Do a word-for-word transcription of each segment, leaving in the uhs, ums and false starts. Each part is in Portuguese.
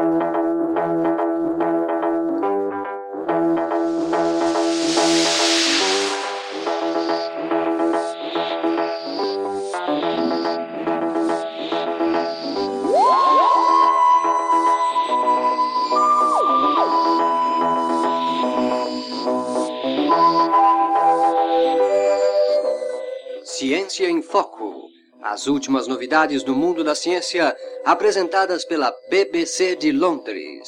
Ciência em Foco. As últimas novidades do mundo da ciência, apresentadas pela B B C de Londres.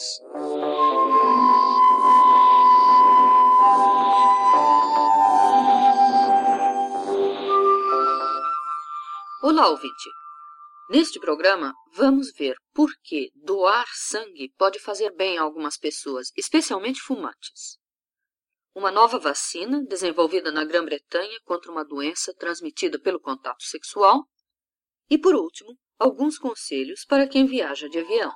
Olá, ouvinte. Neste programa, vamos ver por que doar sangue pode fazer bem a algumas pessoas, especialmente fumantes. Uma nova vacina desenvolvida na Grã-Bretanha contra uma doença transmitida pelo contato sexual. E, por último, alguns conselhos para quem viaja de avião.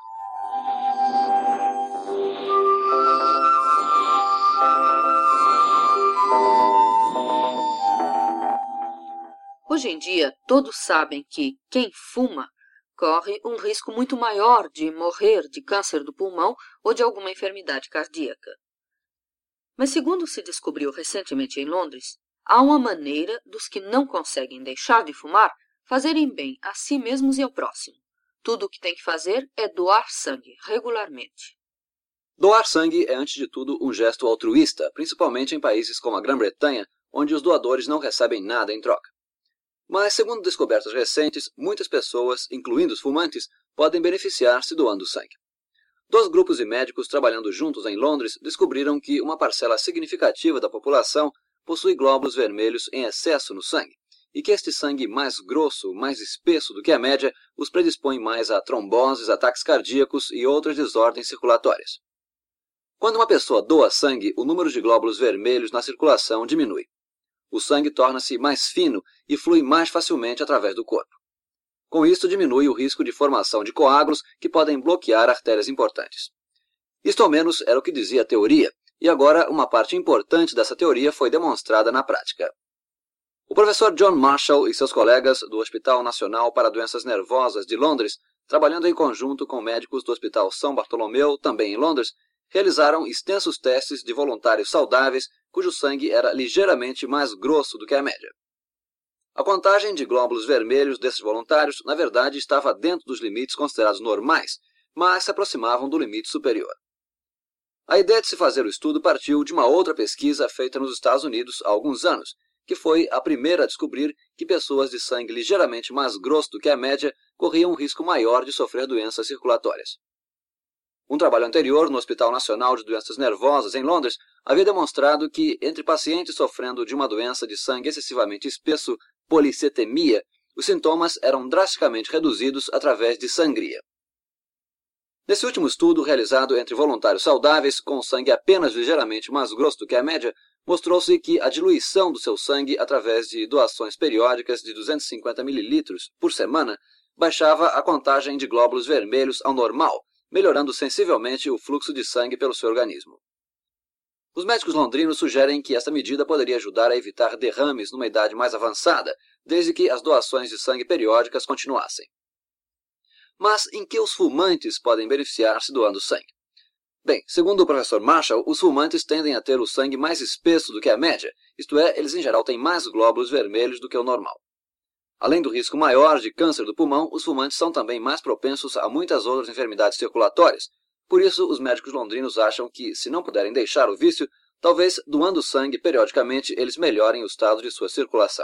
Hoje em dia, todos sabem que quem fuma corre um risco muito maior de morrer de câncer do pulmão ou de alguma enfermidade cardíaca. Mas, segundo se descobriu recentemente em Londres, há uma maneira dos que não conseguem deixar de fumar fazerem bem a si mesmos e ao próximo. Tudo o que tem que fazer é doar sangue regularmente. Doar sangue é, antes de tudo, um gesto altruísta, principalmente em países como a Grã-Bretanha, onde os doadores não recebem nada em troca. Mas, segundo descobertas recentes, muitas pessoas, incluindo os fumantes, podem beneficiar-se doando sangue. Dois grupos de médicos trabalhando juntos em Londres descobriram que uma parcela significativa da população possui glóbulos vermelhos em excesso no sangue, e que este sangue mais grosso, mais espesso do que a média, os predispõe mais a tromboses, ataques cardíacos e outras desordens circulatórias. Quando uma pessoa doa sangue, o número de glóbulos vermelhos na circulação diminui. O sangue torna-se mais fino e flui mais facilmente através do corpo. Com isso, diminui o risco de formação de coágulos que podem bloquear artérias importantes. Isto ao menos era o que dizia a teoria, e agora uma parte importante dessa teoria foi demonstrada na prática. O professor John Marshall e seus colegas do Hospital Nacional para Doenças Nervosas de Londres, trabalhando em conjunto com médicos do Hospital São Bartolomeu, também em Londres, realizaram extensos testes de voluntários saudáveis cujo sangue era ligeiramente mais grosso do que a média. A contagem de glóbulos vermelhos desses voluntários, na verdade, estava dentro dos limites considerados normais, mas se aproximavam do limite superior. A ideia de se fazer o estudo partiu de uma outra pesquisa feita nos Estados Unidos há alguns anos, que foi a primeira a descobrir que pessoas de sangue ligeiramente mais grosso do que a média corriam um risco maior de sofrer doenças circulatórias. Um trabalho anterior no Hospital Nacional de Doenças Nervosas, em Londres, havia demonstrado que, entre pacientes sofrendo de uma doença de sangue excessivamente espesso, policetemia, os sintomas eram drasticamente reduzidos através de sangria. Nesse último estudo, realizado entre voluntários saudáveis com sangue apenas ligeiramente mais grosso do que a média, mostrou-se que a diluição do seu sangue através de doações periódicas de duzentos e cinquenta mililitros por semana baixava a contagem de glóbulos vermelhos ao normal, melhorando sensivelmente o fluxo de sangue pelo seu organismo. Os médicos londrinos sugerem que esta medida poderia ajudar a evitar derrames numa idade mais avançada, desde que as doações de sangue periódicas continuassem. Mas em que os fumantes podem beneficiar-se doando sangue? Bem, segundo o professor Marshall, os fumantes tendem a ter o sangue mais espesso do que a média, isto é, eles em geral têm mais glóbulos vermelhos do que o normal. Além do risco maior de câncer do pulmão, os fumantes são também mais propensos a muitas outras enfermidades circulatórias. Por isso, os médicos londrinos acham que, se não puderem deixar o vício, talvez doando sangue periodicamente eles melhorem o estado de sua circulação.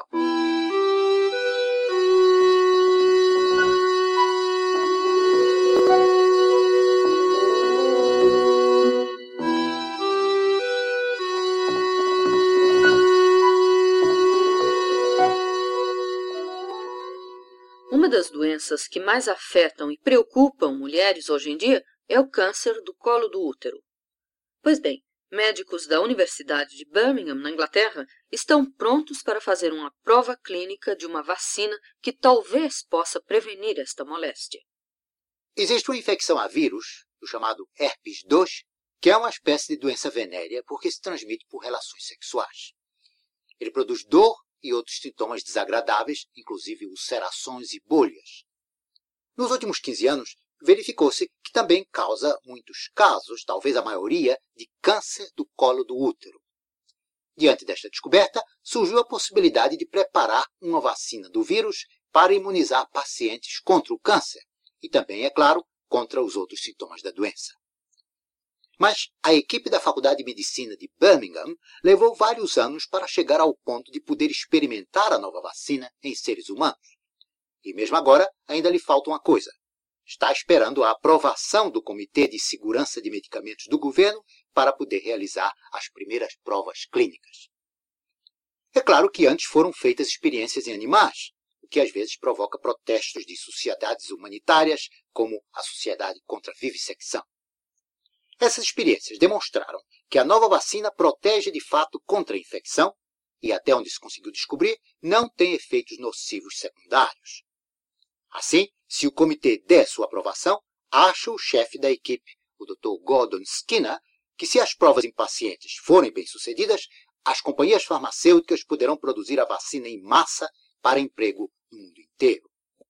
Uma das doenças que mais afetam e preocupam mulheres hoje em dia é o câncer do colo do útero. Pois bem, médicos da Universidade de Birmingham, na Inglaterra, estão prontos para fazer uma prova clínica de uma vacina que talvez possa prevenir esta moléstia. Existe uma infecção a vírus, o chamado herpes dois, que é uma espécie de doença venérea porque se transmite por relações sexuais. Ele produz dor e outros sintomas desagradáveis, inclusive ulcerações e bolhas. Nos últimos quinze anos, verificou-se que também causa muitos casos, talvez a maioria, de câncer do colo do útero. Diante desta descoberta, surgiu a possibilidade de preparar uma vacina do vírus para imunizar pacientes contra o câncer e também, é claro, contra os outros sintomas da doença. Mas a equipe da Faculdade de Medicina de Birmingham levou vários anos para chegar ao ponto de poder experimentar a nova vacina em seres humanos. E mesmo agora ainda lhe falta uma coisa. Está esperando a aprovação do Comitê de Segurança de Medicamentos do governo para poder realizar as primeiras provas clínicas. É claro que antes foram feitas experiências em animais, o que às vezes provoca protestos de sociedades humanitárias, como a Sociedade contra a Vivissecção. Essas experiências demonstraram que a nova vacina protege de fato contra a infecção e, até onde se conseguiu descobrir, não tem efeitos nocivos secundários. Assim, se o comitê der sua aprovação, acha o chefe da equipe, o doutor Gordon Skinner, que se as provas em pacientes forem bem-sucedidas, as companhias farmacêuticas poderão produzir a vacina em massa para emprego no mundo inteiro.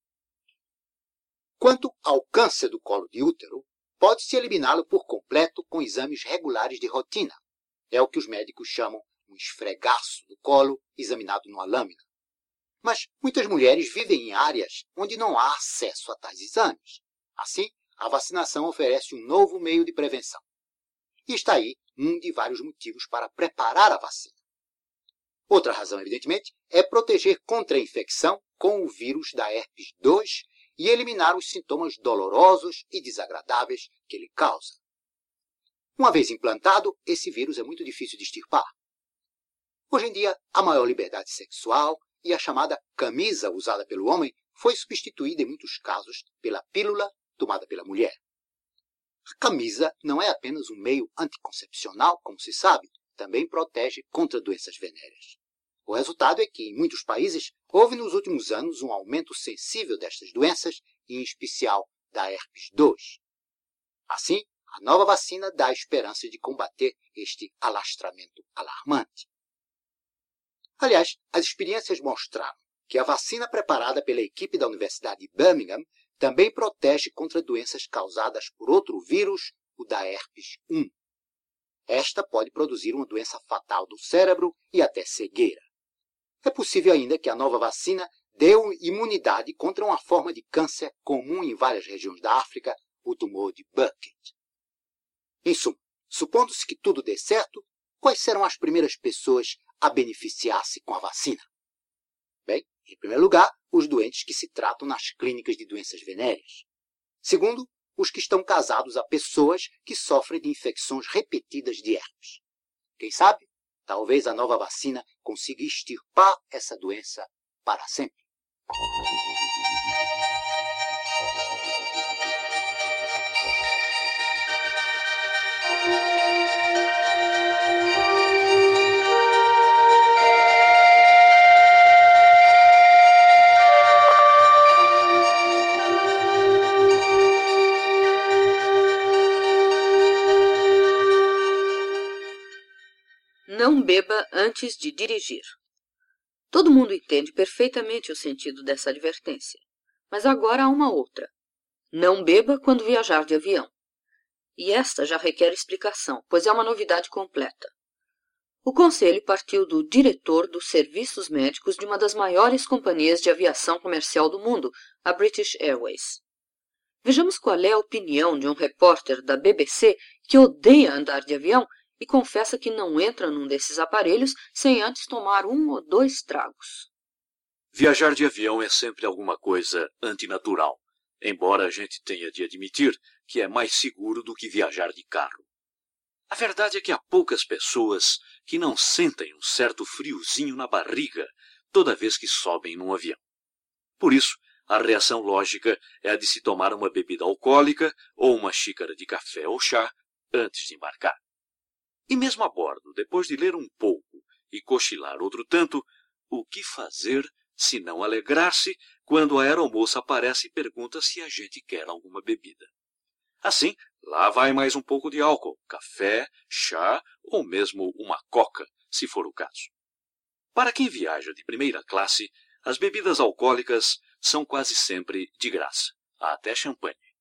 Quanto ao câncer do colo de útero, pode-se eliminá-lo por completo com exames regulares de rotina. É o que os médicos chamam um esfregaço do colo examinado numa lâmina. Mas muitas mulheres vivem em áreas onde não há acesso a tais exames. Assim, a vacinação oferece um novo meio de prevenção. E está aí um de vários motivos para preparar a vacina. Outra razão, evidentemente, é proteger contra a infecção com o vírus da herpes dois e eliminar os sintomas dolorosos e desagradáveis que ele causa. Uma vez implantado, esse vírus é muito difícil de extirpar. Hoje em dia, a maior liberdade sexual e a chamada camisa usada pelo homem foi substituída em muitos casos pela pílula tomada pela mulher. A camisa não é apenas um meio anticoncepcional, como se sabe, também protege contra doenças venéreas. O resultado é que, em muitos países, houve nos últimos anos um aumento sensível destas doenças, e em especial da herpes dois. Assim, a nova vacina dá a esperança de combater este alastramento alarmante. Aliás, as experiências mostraram que a vacina preparada pela equipe da Universidade de Birmingham também protege contra doenças causadas por outro vírus, o da herpes um. Esta pode produzir uma doença fatal do cérebro e até cegueira. É possível ainda que a nova vacina dê imunidade contra uma forma de câncer comum em várias regiões da África, o tumor de Burkitt. Em suma, supondo-se que tudo dê certo, quais serão as primeiras pessoas a beneficiar-se com a vacina? Bem, em primeiro lugar, os doentes que se tratam nas clínicas de doenças venéreas. Segundo, os que estão casados a pessoas que sofrem de infecções repetidas de herpes. Quem sabe, talvez a nova vacina consiga extirpar essa doença para sempre. Não beba antes de dirigir. Todo mundo entende perfeitamente o sentido dessa advertência. Mas agora há uma outra. Não beba quando viajar de avião. E esta já requer explicação, pois é uma novidade completa. O conselho partiu do diretor dos serviços médicos de uma das maiores companhias de aviação comercial do mundo, a British Airways. Vejamos qual é a opinião de um repórter da B B C que odeia andar de avião e confessa que não entra num desses aparelhos sem antes tomar um ou dois tragos. Viajar de avião é sempre alguma coisa antinatural, embora a gente tenha de admitir que é mais seguro do que viajar de carro. A verdade é que há poucas pessoas que não sentem um certo friozinho na barriga toda vez que sobem num avião. Por isso, a reação lógica é a de se tomar uma bebida alcoólica ou uma xícara de café ou chá antes de embarcar. E mesmo a bordo, depois de ler um pouco e cochilar outro tanto, o que fazer se não alegrar-se quando a aeromoça aparece e pergunta se a gente quer alguma bebida? Assim, lá vai mais um pouco de álcool, café, chá ou mesmo uma coca, se for o caso. Para quem viaja de primeira classe, as bebidas alcoólicas são quase sempre de graça, há até champanhe.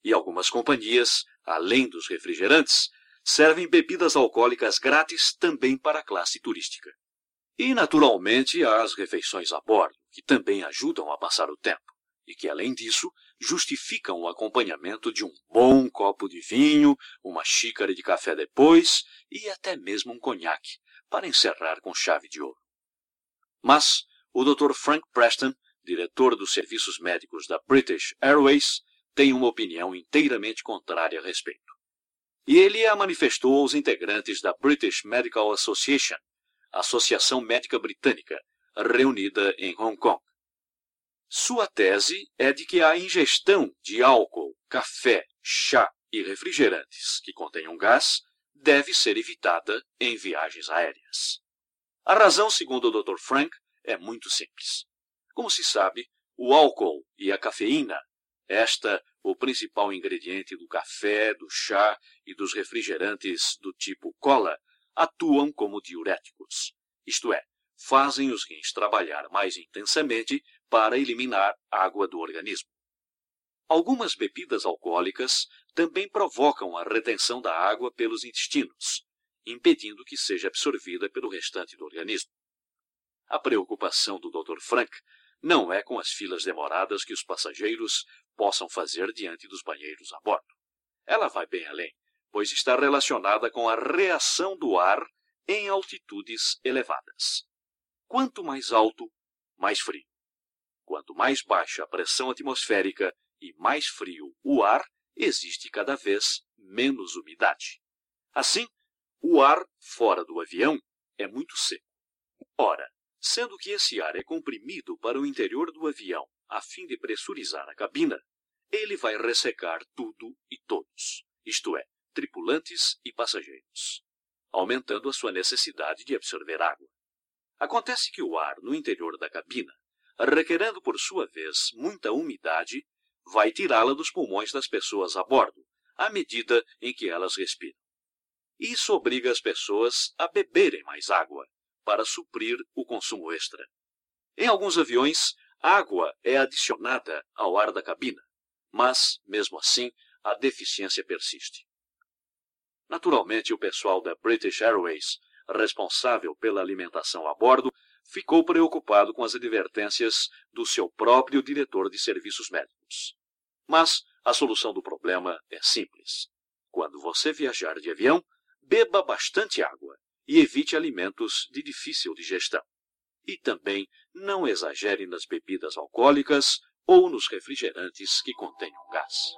E algumas companhias, além dos refrigerantes, servem bebidas alcoólicas grátis também para a classe turística. E, naturalmente, há as refeições a bordo, que também ajudam a passar o tempo, e que, além disso, justificam o acompanhamento de um bom copo de vinho, uma xícara de café depois e até mesmo um conhaque, para encerrar com chave de ouro. Mas o doutor Frank Preston, diretor dos serviços médicos da British Airways, tem uma opinião inteiramente contrária a respeito. E ele a manifestou aos integrantes da British Medical Association, a Associação Médica Britânica, reunida em Hong Kong. Sua tese é de que a ingestão de álcool, café, chá e refrigerantes que contenham gás deve ser evitada em viagens aéreas. A razão, segundo o doutor Frank, é muito simples. Como se sabe, o álcool e a cafeína, esta o principal ingrediente do café, do chá e dos refrigerantes do tipo cola, atuam como diuréticos, isto é, fazem os rins trabalhar mais intensamente para eliminar água do organismo. Algumas bebidas alcoólicas também provocam a retenção da água pelos intestinos, impedindo que seja absorvida pelo restante do organismo. A preocupação do doutor Frank não é com as filas demoradas que os passageiros possam fazer diante dos banheiros a bordo. Ela vai bem além, pois está relacionada com a reação do ar em altitudes elevadas. Quanto mais alto, mais frio. Quanto mais baixa a pressão atmosférica e mais frio o ar, existe cada vez menos umidade. Assim, o ar fora do avião é muito seco. Ora, sendo que esse ar é comprimido para o interior do avião a fim de pressurizar a cabina, ele vai ressecar tudo e todos, isto é, tripulantes e passageiros, aumentando a sua necessidade de absorver água. Acontece que o ar no interior da cabina, requerendo por sua vez muita umidade, vai tirá-la dos pulmões das pessoas a bordo, à medida em que elas respiram. Isso obriga as pessoas a beberem mais água, para suprir o consumo extra. Em alguns aviões, água é adicionada ao ar da cabina, mas, mesmo assim, a deficiência persiste. Naturalmente, o pessoal da British Airways, responsável pela alimentação a bordo, ficou preocupado com as advertências do seu próprio diretor de serviços médicos. Mas a solução do problema é simples. Quando você viajar de avião, beba bastante água e evite alimentos de difícil digestão. E também não exagere nas bebidas alcoólicas ou nos refrigerantes que contenham gás.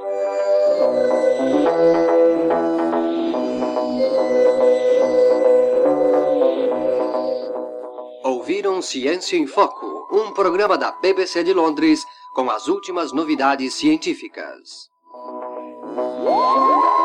Ouviram Ciência em Foco, um programa da B B C de Londres com as últimas novidades científicas.